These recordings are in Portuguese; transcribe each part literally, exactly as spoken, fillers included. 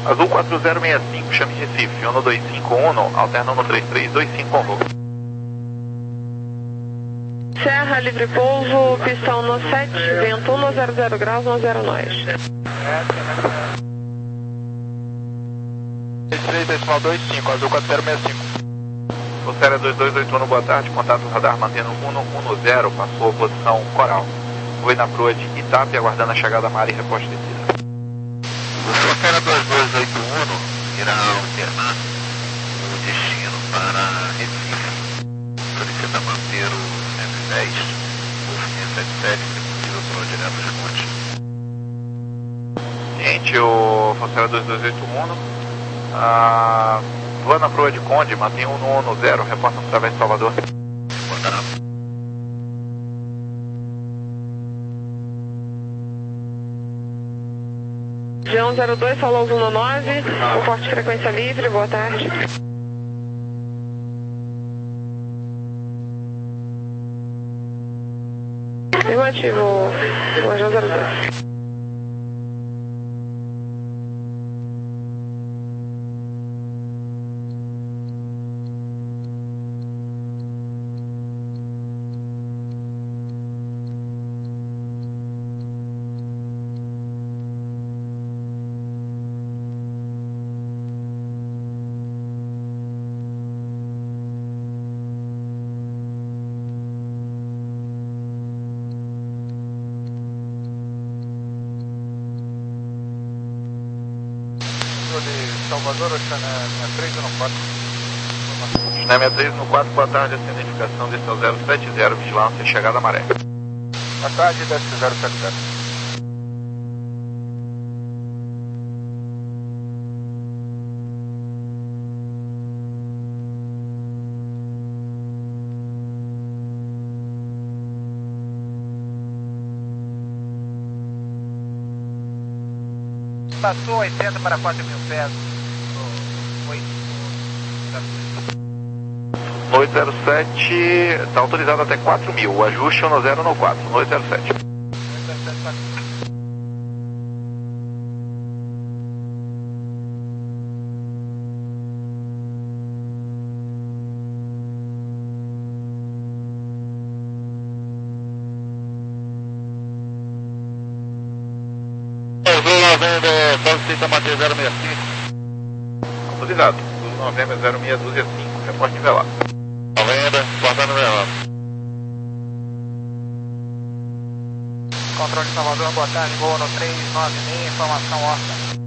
Azul quatro zero seis cinco, chame Recife, um dois cinco um, alternando três três dois cinco com voo. Serra, livre pouso, pistão no sete, vento um zero zero graus, um zero nós. três três decimal dois cinco, Azul quatro zero seis cinco. Vocera dois dois oito um, boa tarde, contato radar mantendo um um zero, passou a posição coral. Foi na proa de Itap, aguardando a chegada da Mari e reposta descida. Vocera dois dois oito um irá alternar o destino para Recife. Solicita manter o cento e dez, o cento e setenta e sete, se possível, para direto de Monte. Gente, o Vocera dois dois oito um, ah, voa na proa de Conde, mantém um um zero, reporta no Través de Salvador. Botará. G um zero dois, falou um nove, com forte frequência livre, boa tarde. Afirmativo, o G um zero dois. De Salvador, está na sessenta e três ou no quatro? Na sessenta e três no quatro, boa tarde, essa identificação desse é o zero sete zero, vigilância, chegada à Maré. Boa tarde, desce zero sete zero. Passou oitenta para quatro mil pés no oito zero sete, está autorizado até quatro mil, o ajuste um zero no quatro, no oito zero sete. Novembro zero seis cinco. Autorizado. Novembro zero seis dois cinco. Reporte nivelado. Novembro, porta nivelado. Controle de Salvador, boa tarde. Voo no três nove seis, informação orca.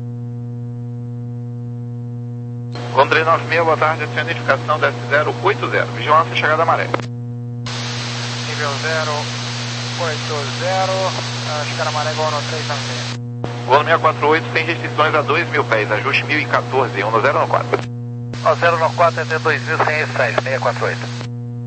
Com três nove seis, boa tarde. Essa identificação desce zero oito zero. Vigilância, chegada à Maré. Nível zero oito zero. Chegada à Maré, voo no três nove seis. Voo no seiscentos e quarenta e oito, sem restrições a dois mil pés, ajuste mil e quatorze, um zero no quatro. um zero no quatro, até dois mil, sem estresse, seiscentos e quarenta e oito.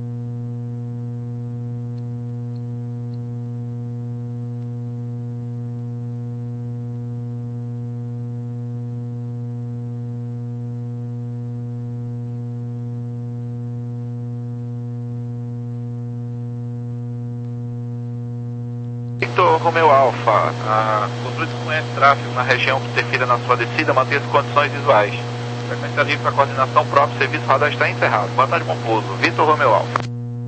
Victor Romeo Alfa, ah, controle de conhece tráfego na região que interfira na sua descida, mantenha as condições visuais. Frequência livre para coordenação própria, serviço radar está encerrado. Boa tarde, bom pouso. Victor Romeo Alfa.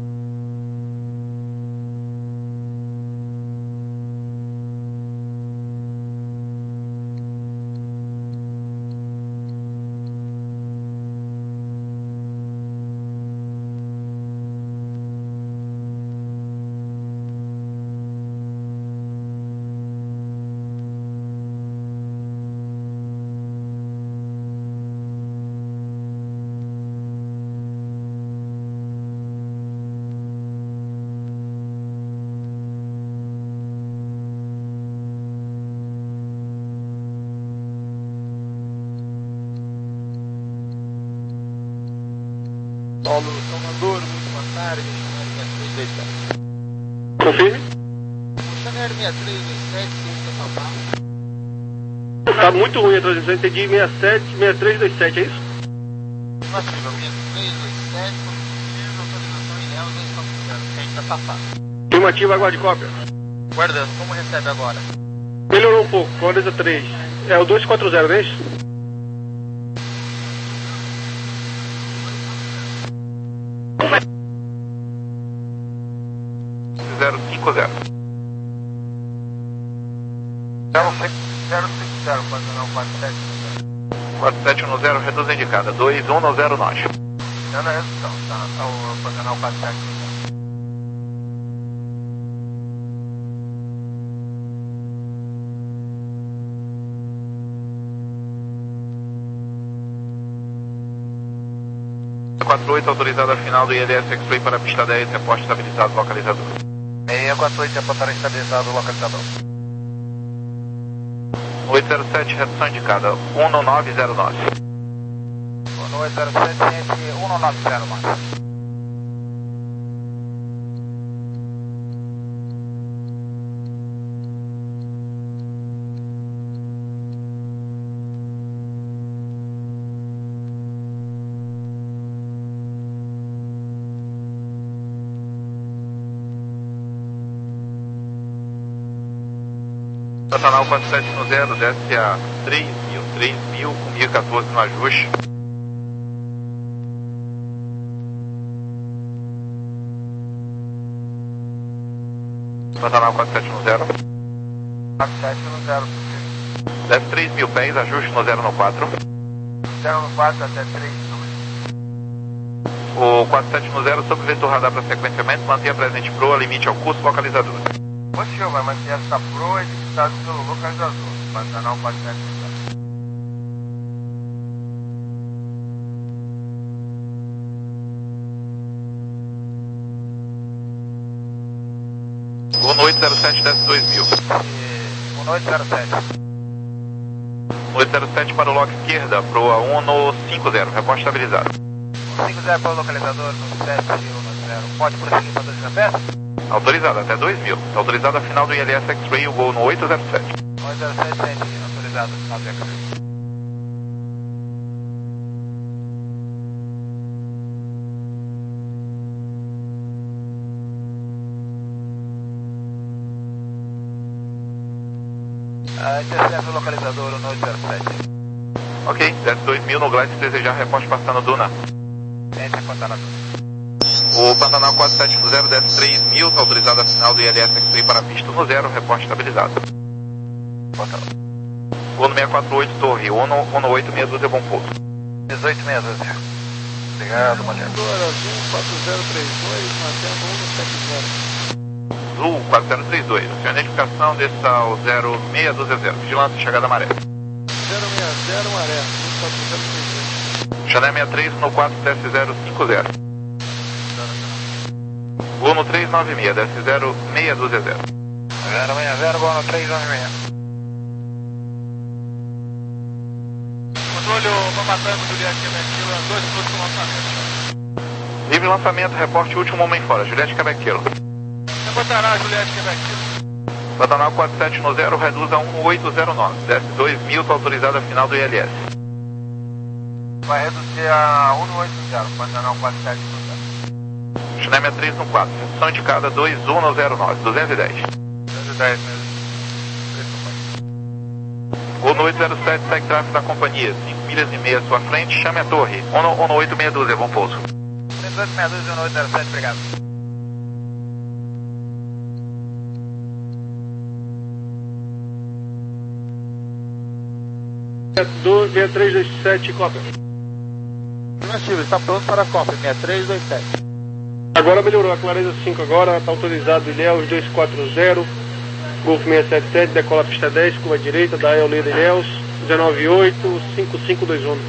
Paulo Salvador, muito boa tarde, missionário seis três dois sete. Confirme. Missionário seis três dois sete, sem Tá muito ruim a transmissão, entendi sessenta e sete, sessenta e três dois sete, é isso? Afirmativo, sessenta e três dois sete, confirma, autorização em Léo, dois quatro zero, que a gente tá safado. Afirmativo, aguarde cópia. Guardando, como recebe agora? Melhorou um pouco, Condesa três. É o dois quatro zero, não é isso? zero. zero cinco zero, Pantanal quatro sete um zero. quatro sete um zero, reduz a indicada, dois um um zero nós. Dando a redução, tá? Tá o Pantanal quatro sete um zero. quatro oito, autorizada a final do I L S X-Ray para a pista dez, reporte estabilizado, localizador. seis quatro oito, reportar estabilizado, localizador. oito zero sete, redução indicada, um nove zero nove. oito zero sete, ciente, um nove zero nove. Pantanal quatro sete um zero, desce a três mil, três mil com mil e quatorze no ajuste. Pantanal quatro sete um zero. quatro sete um zero. Desce três mil pés, ajuste no zero no quatro. zero no quatro até três dois. O quatro sete um zero, sob vetor radar para sequenciamento, mantenha presente proa, limite ao curso, localizador. O senhor vai manter essa proa editado pelo localizador, Pantanal quatro sete um zero. Uno oito zero sete, desce dois mil. um oito zero sete. oito zero sete para o lock esquerda, proa um cinco zero, reporte estabilizado. um cinco zero para o localizador no sete um zero. Pode prosseguir para dois mil pés? Autorizado até dois mil. Autorizado a final do I L S X-Ray, o gol no oito zero sete. oito zero sete, ciente, autorizado a final do X-Ray. Uh, intercepta o localizador no oito zero sete. Ok, desce dois mil no glide, se desejar, reporte passando Duna. Ciente, Pantanal. O Pantanal quatro sete um zero, desce três mil, está autorizado a final do I L S X-Ray para a pista no zero, reporte estabilizado. Pantanal. Uno seis quatro oito, torre, Uno oito seis dois, é bom pouso. dezoito seis dois. Obrigado, Matheus. Azul quatro zero três dois, mantendo um sete zero. Azul quatro zero três dois, sua identificação desça ao zero seis dois zero, vigilância chegada à maré. zero seis zero, maré, um quatro zero três dois. Chané sessenta e três, no quatro, desce zero cinco zero. Uno três nove seis, desce zero seis dois zero. zero seis zero, Bono três nove seis. Controle, o matando Juliette Quebec Kilo, dois minutos com lançamento. Livre lançamento, reporte último homem fora, Juliette Quebec Kilo. Botará, Juliette Quebec Kilo. Pantanal quatro sete um zero, reduz a um oito zero nove, desce dois mil, está autorizado a final do I L S. Vai reduzir a um oito zero, Pantanal quatro sete um zero. Chané sessenta e três no quatro, redução indicada dois um zero nove, duzentos e dez. duzentos e dez mesmo. Uno oito zero sete, segue tráfego da companhia, cinco milhas e meia à sua frente, chame a torre. Uno oito seis dois, é bom pouso. dezoito seis dois, um oito zero sete, obrigado. seis três dois sete, cópia. Afirmativo, está pronto para a cópia, seis três dois sete. Agora melhorou, a clareza cinco agora, está autorizado Ilhéus dois quatro zero, Golfo seis sete sete, decola a pista dez, curva direita, da Eoleda Ilhéus, dezenove oito, cinco cinco dois um.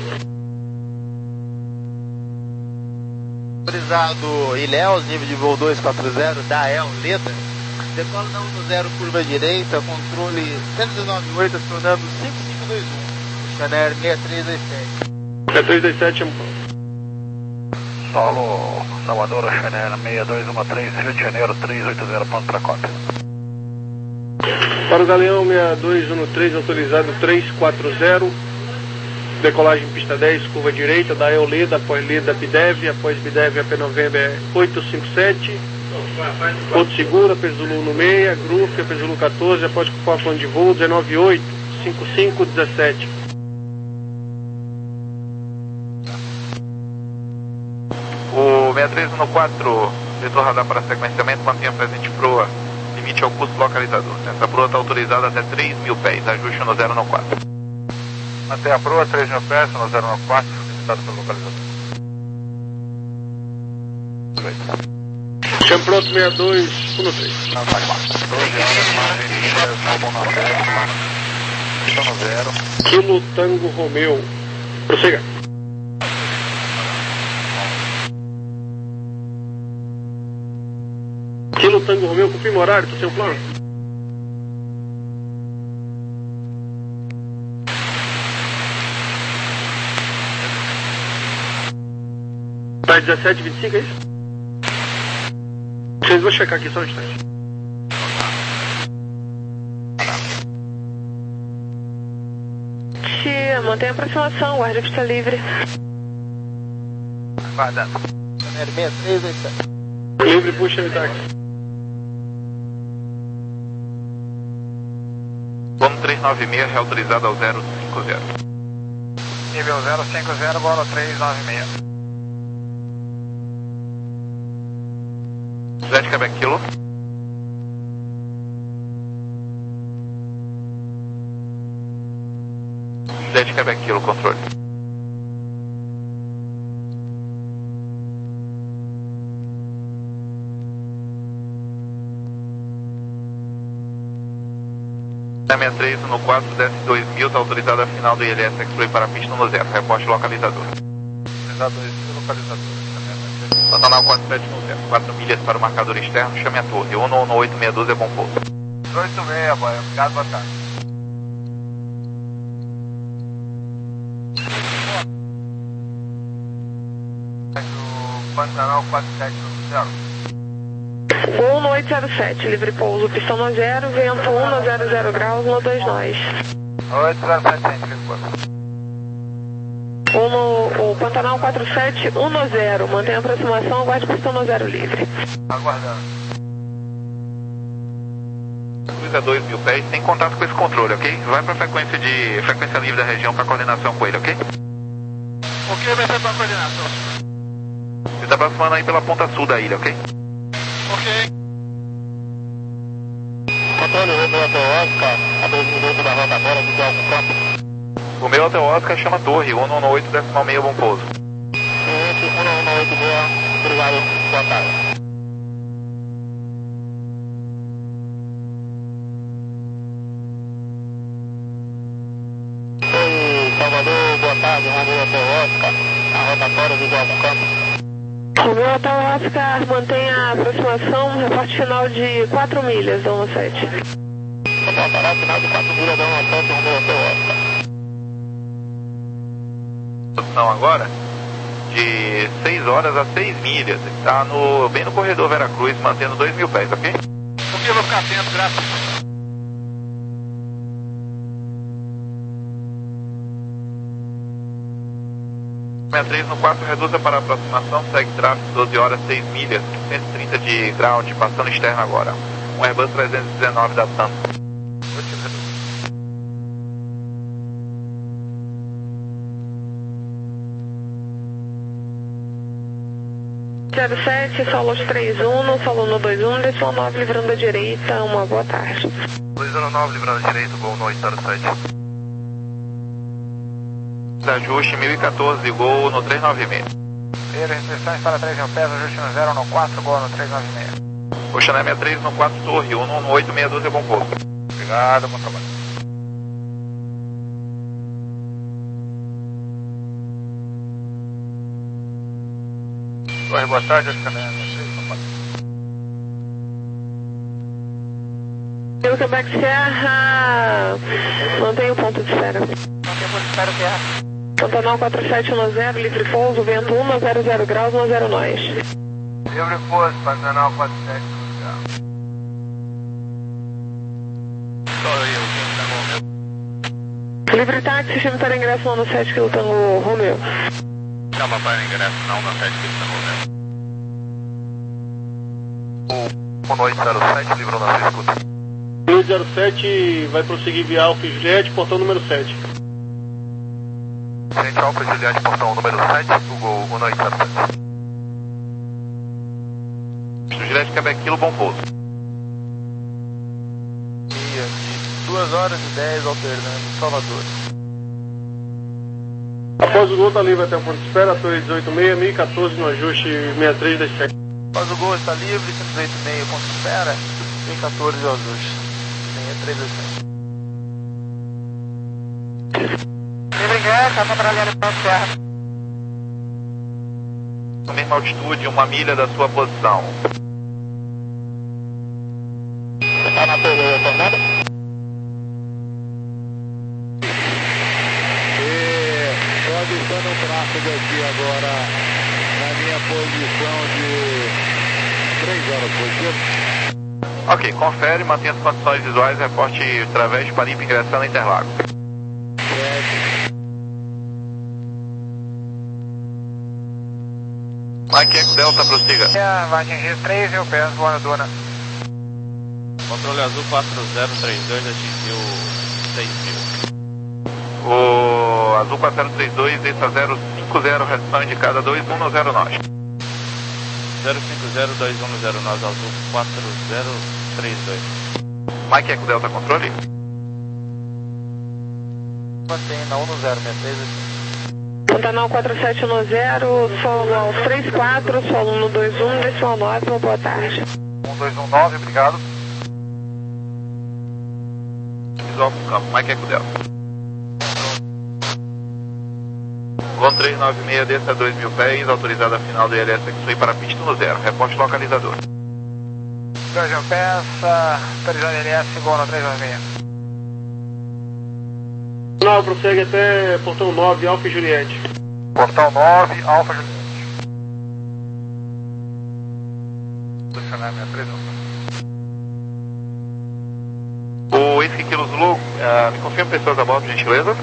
Autorizado Ilhéus, nível de voo dois quatro zero, da Eoleda, decola da um zero, curva direita, controle cento e dezenove oito, acionando cinco cinco dois um, Chanel seis três dois sete. seis três dois sete, Solo, Salvador, Chanel seis dois um três, Rio de Janeiro, três oito zero, ponto para cópia. para o Galeão seis dois um três, autorizado três quatro zero, decolagem pista dez, curva direita, da Eoleda, após Leda, Bidev, após Bidev, A P November oito cinco sete, Porto Seguro, A P Zulu no seis, Gruf, A P Zulu quatorze, após ocupar plano de voo, dezenove oito, cinco cinco dezessete. O seis três um quatro, vetor radar para sequenciamento, mantenha presente proa limite ao custo localizador. Essa proa está autorizada até três mil pés, ajuste no zero no quatro. Mantém a proa, três mil pés, no zero no quatro, limitado pelo localizador. Chama pronto sessenta e dois, um três. Kilo Tango Romeo. Prossiga. Kilo Tango Romeo, confirma o horário do seu plano. Tá dezessete e vinte e cinco, é isso? Vocês vão checar aqui só um instante. Tia, mantém a aproximação, guarda a pista livre. Aguardando. Channel seis três dois sete. Livre, puxa o táxi. Vamos três nove seis, reautorizado ao zero cinco zero. Nível zero cinco zero, bola três nove seis. Cidade Quebec Kilo. Cidade Quebec Kilo, controle. sessenta e três no quatro, desce dois mil, está autorizado a final do I L S X-Ray para a pista no zero. Reporte localizador. Autorizado dois mil, localizador. Pantanal quatro sete um zero, quatro milhas para o marcador externo, chame a torre. um um oito seis doze é bom pouso. oito seis, boy. Obrigado, boa tarde. O Pantanal quatro sete um zero. Gol no oito zero sete, livre pouso, pistão no zero, vento um no zero zero graus, no dois nós. oito zero sete, livre pouso. Um no, o Pantanal quatro sete um no zero, mantém a aproximação, aguarde pistão no zero livre. Aguardando. Cruza dois mil pés, tem contato com esse controle, ok? Vai para a frequência de frequência livre da região para coordenação com ele, ok? O que vai ser para a coordenação? Você está aproximando aí pela ponta sul da ilha, ok? Ok. Controle, Romeo até o Oscar, a dois minutos da rota agora, de algum campo. O meu até o Oscar chama torre, um um oito decimal seis, bom pouso. Cliente um um oito boa, obrigado, boa tarde. Oi, Salvador, boa tarde, Romeo até o Oscar, a rotatória de algum campo. O meu hotel Oscar mantém a aproximação, reporte final de quatro milhas, um sete. Reportará final de quatro milhas, um sete, Romeo até o Oscar. Posição agora de seis horas a seis milhas. Está no, bem no corredor Veracruz, mantendo dois mil pés, ok? Ok, eu vou ficar atento, graças. sessenta e três no quatro, reduza para aproximação, segue tráfego doze horas, seis milhas, cento e trinta de ground, passando externo agora. Um Airbus trezentos e dezenove da TAM. zero sete, solo três um, solo no dois um, decimal nove, livrando a direita, uma boa tarde. dois zero nove, livrando a direita, gol no oito zero sete. Ajuste mil e quatorze, gol no três nove seis. Primeiro, restrições para três mil pés, ajuste no zero no quatro, gol no três nove seis. Oceané sessenta e três no quatro, torre, um um oito seis doze é bom pouso. Obrigado, bom trabalho. Oi, boa tarde, Oceané sessenta e três no quatro. Pelo Quebec Serra, mantém o ponto de espera. Não tem por espero que é. Pantanal quatro sete um zero, livre pouso, vento um no zero zero graus, no zero nós. Livre pouso, Pantanal quatro sete um zero. Só eu, Tango Romeo. Livre táxi, chame para ingresso no sete, Kilo Tango Romeo. Chama para ingresso não, no sete, Tango Romeo. O oito zero sete, livrou na sua escuta. oito zero sete vai prosseguir via Alfa Juliette, portão número sete. Gente, Alfa Juliette, portão número sete, o gol um oito zero sete. Juliette Quebec Kilo, bom pouso. horas e dez, alternando, Salvador. Após o gol, está livre até o ponto de espera, Torre dezoito seis, mil e quatorze no ajuste sessenta e três das sete. Após o gol, está livre, cento e dezoito seis, ponto de espera, mil e quatorze no ajuste sessenta e três das sete. Livre ingressa, está para ali para terra. Na mesma altitude, uma milha da sua posição. Está na torre, Fernando? Estou avistando um tráfego aqui agora na minha posição de três horas positivo. Ok, confere, mantenha as condições visuais, reporte através para I P ingressando em Interlagos. Mike Eco Delta, prossiga. Vai atingir três mil pés voando Duna. Controle azul quatro zero três dois atingiu seis mil. O azul quatro zero três dois, desça zero cinco zero, redução indicada dois um zero nós. zero cinco zero dois um zero nós, azul quatro zero três dois. Mike Eco Delta, controle. Mantém na um zero sessenta e três. Pantanal quatro sete um zero, solo aos três quatro, solo um dois um, decimal nove, uma boa tarde. um dois um nove, obrigado. Visual pro campo, Mike Eco Delta. Gol três nove seis, desça a dois mil pés, autorizada a final do I L S X-Ray para pista no zero, reporte localizador. dois mil pés, autorizada L S, gol no três nove seis. Não, prossegue até portão nove, Alfa e Juliette. Portão nove, Alfa Juliette. Posicionar minha três um. O Whisky Kilo Zulu, uh, me confirma pessoas a bordo, por gentileza?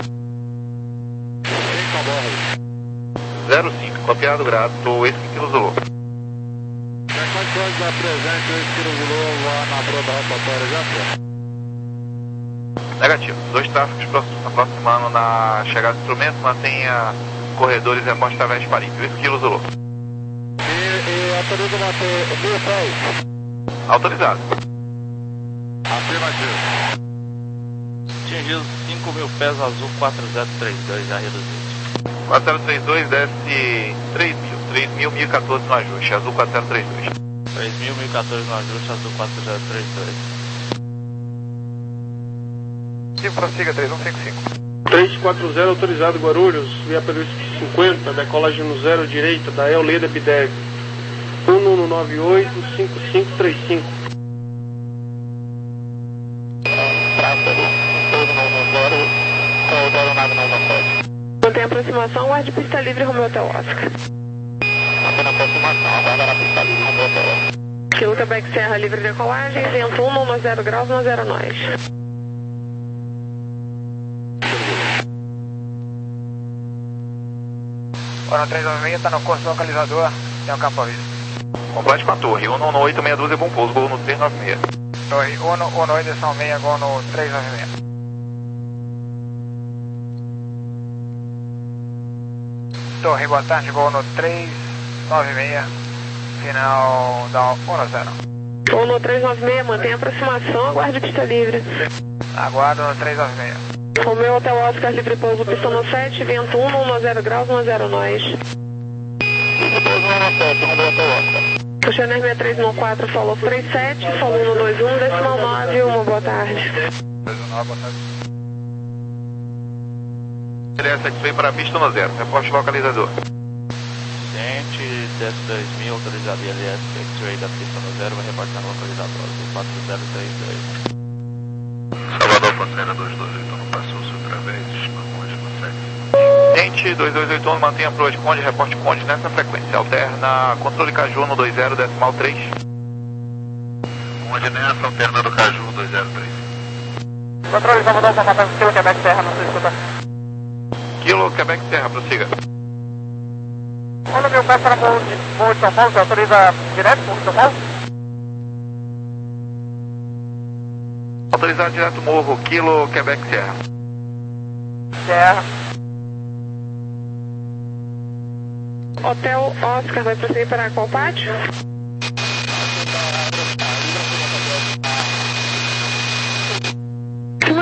zero cinco, copiado, grato, Whisky Kilo Zulu. Tem condições da presente o Whisky Zulu lá na prova rotatória já, senhor? Negativo. Dois tráfegos aproximando na chegada do instrumento, mantenha corredores repostos através de Parípio. Isso, Kilo Zulu. E, e autoriza manter mil pés? Autorizado. Afirmativo. Atingiu cinco mil pés, azul quatro zero três dois, já reduzido. quatro zero três dois, desce três mil. três mil, mil e quatorze no ajuste. Azul quatro zero três dois. três mil, mil e quatorze no ajuste, azul quatro zero três dois. Prossiga três um cinco cinco. três quatro zero, autorizado Guarulhos, via pelo cinquenta, decolagem no zero direita, da Euleda Bidev. um um nove oito cinco cinco três cinco. Mantém a aproximação, guarde pista livre, Romeo Hotel Oscar. Mantendo a aproximação, aguarda na pista livre, Romeo Hotel Oscar. Kilo Quebec Serra, livre decolagem, vento um, no zero graus, no zero nós. Hora três nove seis, está no curso localizador, tem um campo à vista. Complete com a torre. um um oito seis doze, bom pouso. Gol no três nove seis. Torre um um oito, decisão seis, gol no três nove seis. Torre, boa tarde, gol no três nove seis, final da um zero. Gol no três nove seis, mantém a aproximação, aguarde pista livre. Aguardo no três nove seis. Romeo Hotel Oscar, livre pouso, pista no sete, vento um, no zero graus, no zero nós. Puxando sessenta e três no quatro, solo três sete, solo um dois um, decimal nove, uma boa tarde. dois um nove, boa tarde. I L S X-Ray para pista no zero, reporte localizador. Gente, desce dois mil, autorizado I L S X-Ray da pista no zero, vai reportar no localizador, quatro zero três dois. Salvador Fronteira dois dois oito um, passou outra vez, Conde consegue. Gente, dois dois oito um, mantenha a proa de Conde, reporte Conde nessa frequência. Alterna controle Caju no dois zero, decimal três. Conde nessa, alterna do Caju dois zero três. Controle Salvador, contato com Kilo Quebec Serra, não sei escuta. Kilo Quebec Serra, prossiga. Quando meu pé para voo de São Paulo, você autoriza direto para São Paulo? Autorizado direto morro, Kilo Quebec Serra. Serra. Hotel Oscar, vai prosseguir para qual pátio?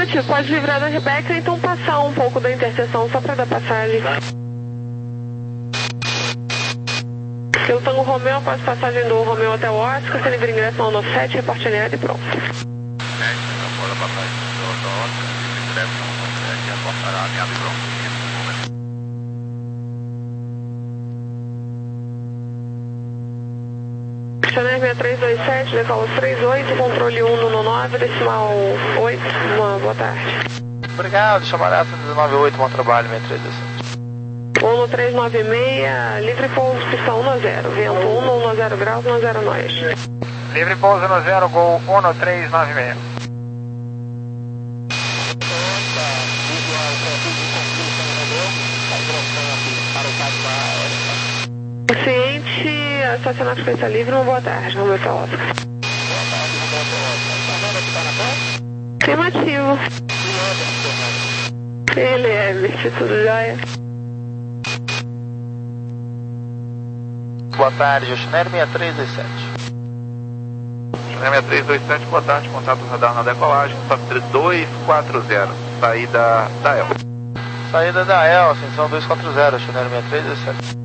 Afirmativo, pode livrar da Rebeca, então passar um pouco da interseção só para dar passagem. Pelo Tango Romeu, após passagem do Romeu até o Oscar, você livre ingresso no nono sete, reporte alinhado e pronto. Após a passagem do Oscar, livre ingresso no nono sete, reportará alinhado e pronto. Chanel seis três dois sete, decola três oito, controle um no nove, decimal oito, uma boa tarde. Obrigado, chamarada um nove oito, bom trabalho, seis três dois sete. um três nove seis, livre pouso, pistão um zero, vento um, um zero graus, um zero nós. Livre pouso um zero, gol um três nove seis. Ciente, estacionar com pista livre, uma boa tarde, vamos ver para o Oscar. Afirmativo. Ele é, bicho, tudo jóia. Boa tarde, Chanel seis três dois sete. Chanel seis três dois sete, boa tarde, contato radar na decolagem, software dois quatro zero, saída da E L. Saída da E L, ascensão dois quatro zero, Chanel seis três dois sete.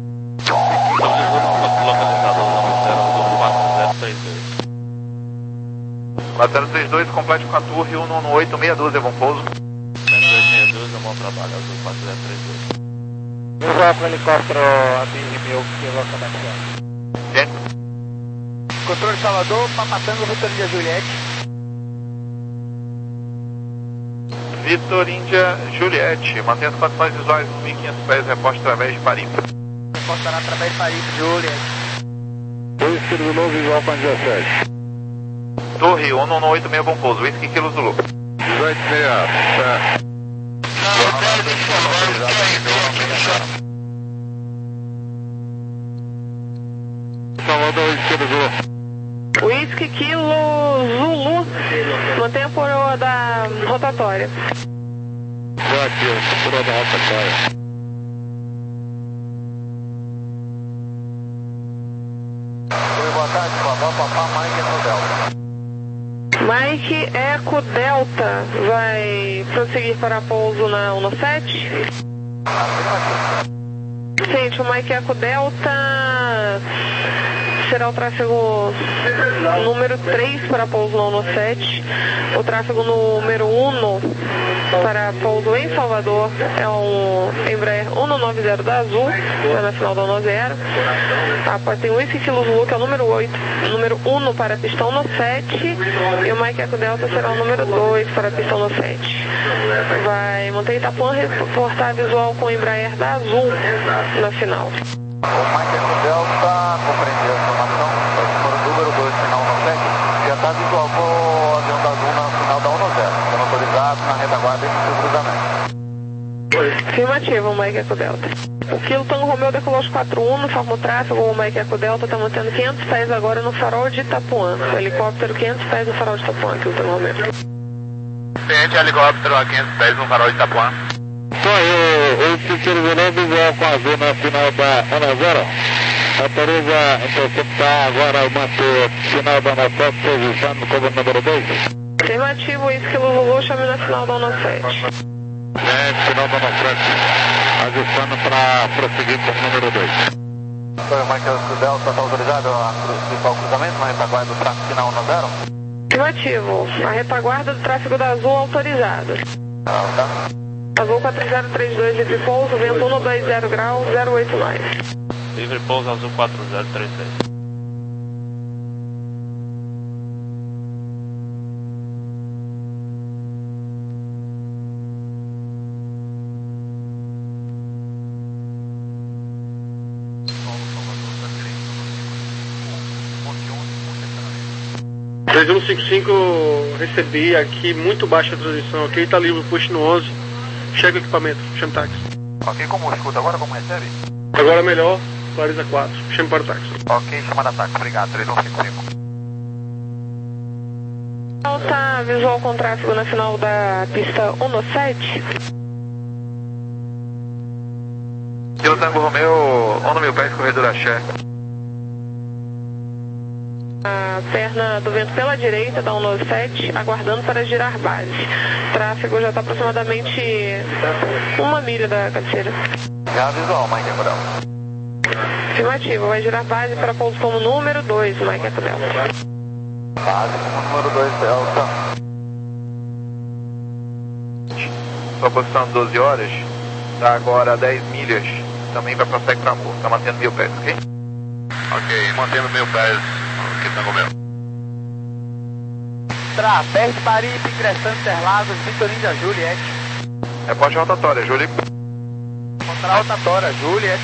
Localizado no zero quatro zero três dois. quatro zero três dois, complete com a torre um um oito seis dois, bom pouso. zero dois seis dois, bom trabalho, azul quatro zero três dois. Eu vou com o helicóptero a meu que Gente, Controle Salvador, Papatango, Vitor Índia Juliette. Vitor Índia Juliette, mantendo as condições visuais no mil e quinhentos pés, reporte através de Paris. Reportará através de Paris, Juliette. dois quilos Zulu, visual para dezessete. Torre um um oito seis, bom pouso, whisky Kilo Zulu. dezoito e meia, certo. Salvador, whisky Zulu. Whisky Kilo Zulu, mantenha por hora da rotatória. Já aqui, por da rotatória. Boa tarde, Papai, Papai, Mike no Delta. Mike Eco Delta vai prosseguir para pouso na um sete. Gente, o Mike Eco Delta será o tráfego número três para pouso na um sete. O tráfego número um para pouso em Salvador é um Embraer um nove zero da Azul, vai na final da um zero. Após tem o Whisky Kilo Zulu, que é o número oito, o número um para a pista um sete, e o Mike Eco Delta será o número dois para a pista um sete. Vai manter Itapuã, reportar visual com o Embraer da Azul na final. O Mike Eco Delta compreendeu a informação, o número dois, final um sete, já está visual com o avião da Azul na final da um zero, sendo autorizado na retaguarda e no cruzamento. Afirmativo, Mike Eco Delta. O Kilo Tango Romeu decolou os quatro um, informa o tráfego, o Mike Eco Delta está mantendo quinhentos pés agora no farol de Itapuã. O helicóptero quinhentos pés no farol de Itapuã, Kilo Tango Romeu. Ciente, helicóptero a quinhentos pés no farol de Itapuã. Só eu, o Cicero Veloso, visual com a Azul na final da um zero. Autoriza interceptar agora o manter final da um sete, posicionando como número dois. Afirmativo, Whisky Zulu, chame na final da um sete. É, final da um sete, ajustando para prosseguir como número dois. O Mike Eco Delta está autorizado a cruzar o cruzamento na retaguarda do tráfego final um zero? Afirmativo, a retaguarda do tráfego da Azul autorizada. Ah, tá. Azul quatro zero três dois, livre pouso, vento um dois zero graus, zero oito nove. Livre pouso azul quatro zero três seis. três um cinco cinco, recebi aqui, muito baixa a transmissão, ok? Tá livre, push no onze. Chega o equipamento, chame táxi. Ok, como escuta agora, como recebe? Agora melhor, Clarisa quatro, chame para o táxi. Ok, chamada táxi, obrigado, três um cinco cinco. Alta visual com tráfego na final da pista um sete. Kilo Tango Romeu, um mil pés, corredor Axé. A perna do vento pela direita da cento e noventa e sete, aguardando para girar base. O tráfego já está aproximadamente uma milha da cabeceira. Já visual, Mike Eco Delta. Afirmativo, vai girar base para pouso como número dois, Mike Eco Delta. Base como número dois, Delta. Sua posição doze horas, está agora a dez milhas, também vai para Sec para Amor, está mantendo mil pés, ok? Ok, mantendo mil pés, aqui Tango Mel. Tra, perto de Paripe, ingressando Interlagos, Vitorino da Juliette. Reporte rotatória, Júlio. Contra a rotatória, Juliette.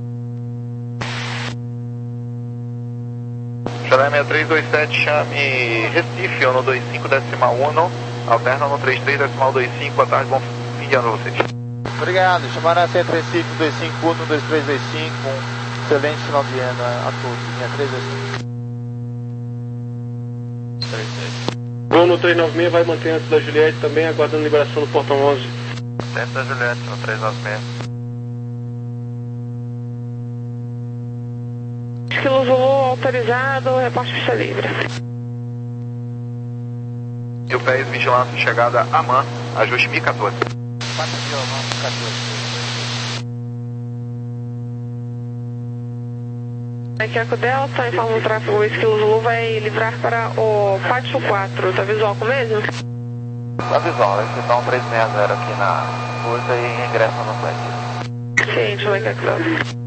Chanel seis três dois sete, chame Recife, ano dois cinco decimal um, alterna no três três decimal dois cinco, boa tarde, bom fim de ano a vocês. Obrigado, chamará Centro Recife dois cinco um, dois três dois cinco, um excelente final de ano a todos, linha três dois cinco. Voo no três nove seis vai manter antes da Juliette também, aguardando liberação do portão onze. Centro da Juliette, no três nove seis. Esquilo Zulu autorizado, reporte pista livre. Mil pés, vigilância, chegada a Man, ajuste mil e quatorze. quatro violão, quatorze. Aqui é a Delta, informa o tráfego, o Esquilo Zulu vai livrar para o Pátio quatro, tá visual com o mesmo? Tá visual, eles estão três seis zero aqui na curva e ingressam no flat. Ciente, como é que é a Delta?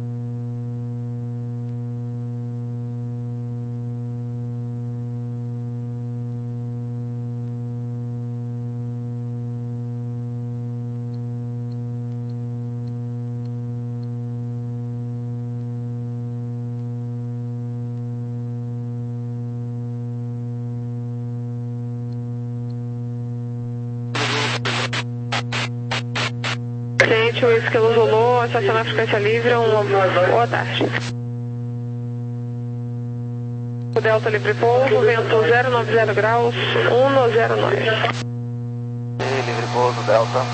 Ciente, o Esquilo Zulu, estacionar a frequência livre, uma boa tarde. O Delta livre pouso, vento zero nove zero graus, um zero nove. Livre pouso, Delta.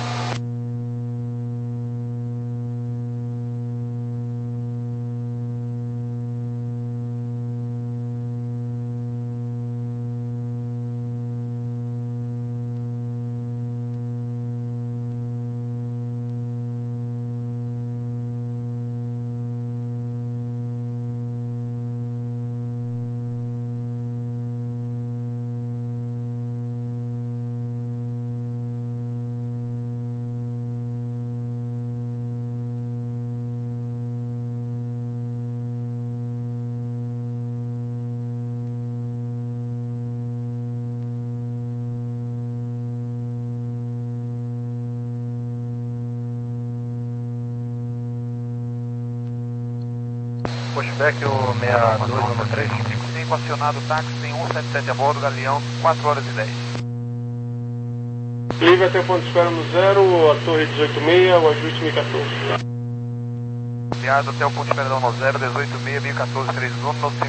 Pushback o seis dois um três. cinco acionado, táxi, tem cento e setenta e sete a bordo, Galeão, quatro horas e dez. Livre até o ponto de espera no zero, a torre dezoito seis, o ajuste mil e quatorze. Viado até o ponto de espera no zero, dezoito seis, mil e quatorze, três um, no